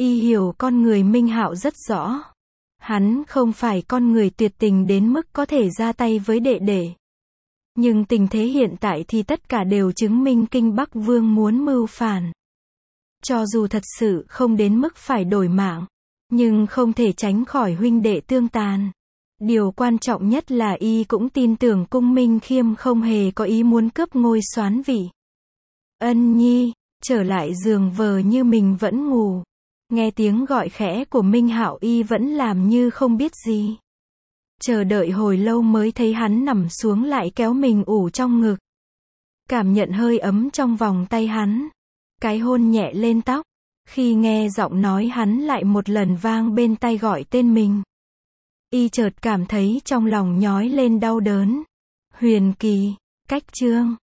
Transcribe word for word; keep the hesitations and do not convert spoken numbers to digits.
Y hiểu con người Minh Hạo rất rõ. Hắn không phải con người tuyệt tình đến mức có thể ra tay với đệ đệ. Nhưng tình thế hiện tại thì tất cả đều chứng minh Kinh Bắc Vương muốn mưu phản. Cho dù thật sự không đến mức phải đổi mạng, nhưng không thể tránh khỏi huynh đệ tương tàn. Điều quan trọng nhất là y cũng tin tưởng Cung Minh Khiêm không hề có ý muốn cướp ngôi soán vị. Ân Nhi, trở lại giường vờ như mình vẫn ngủ. Nghe tiếng gọi khẽ của Minh Hạo y vẫn làm như không biết gì. Chờ đợi hồi lâu mới thấy hắn nằm xuống lại kéo mình ủ trong ngực. Cảm nhận hơi ấm trong vòng tay hắn. Cái hôn nhẹ lên tóc. Khi nghe giọng nói hắn lại một lần vang bên tai gọi tên mình. Y chợt cảm thấy trong lòng nhói lên đau đớn. Huyền Kỳ, cách chương.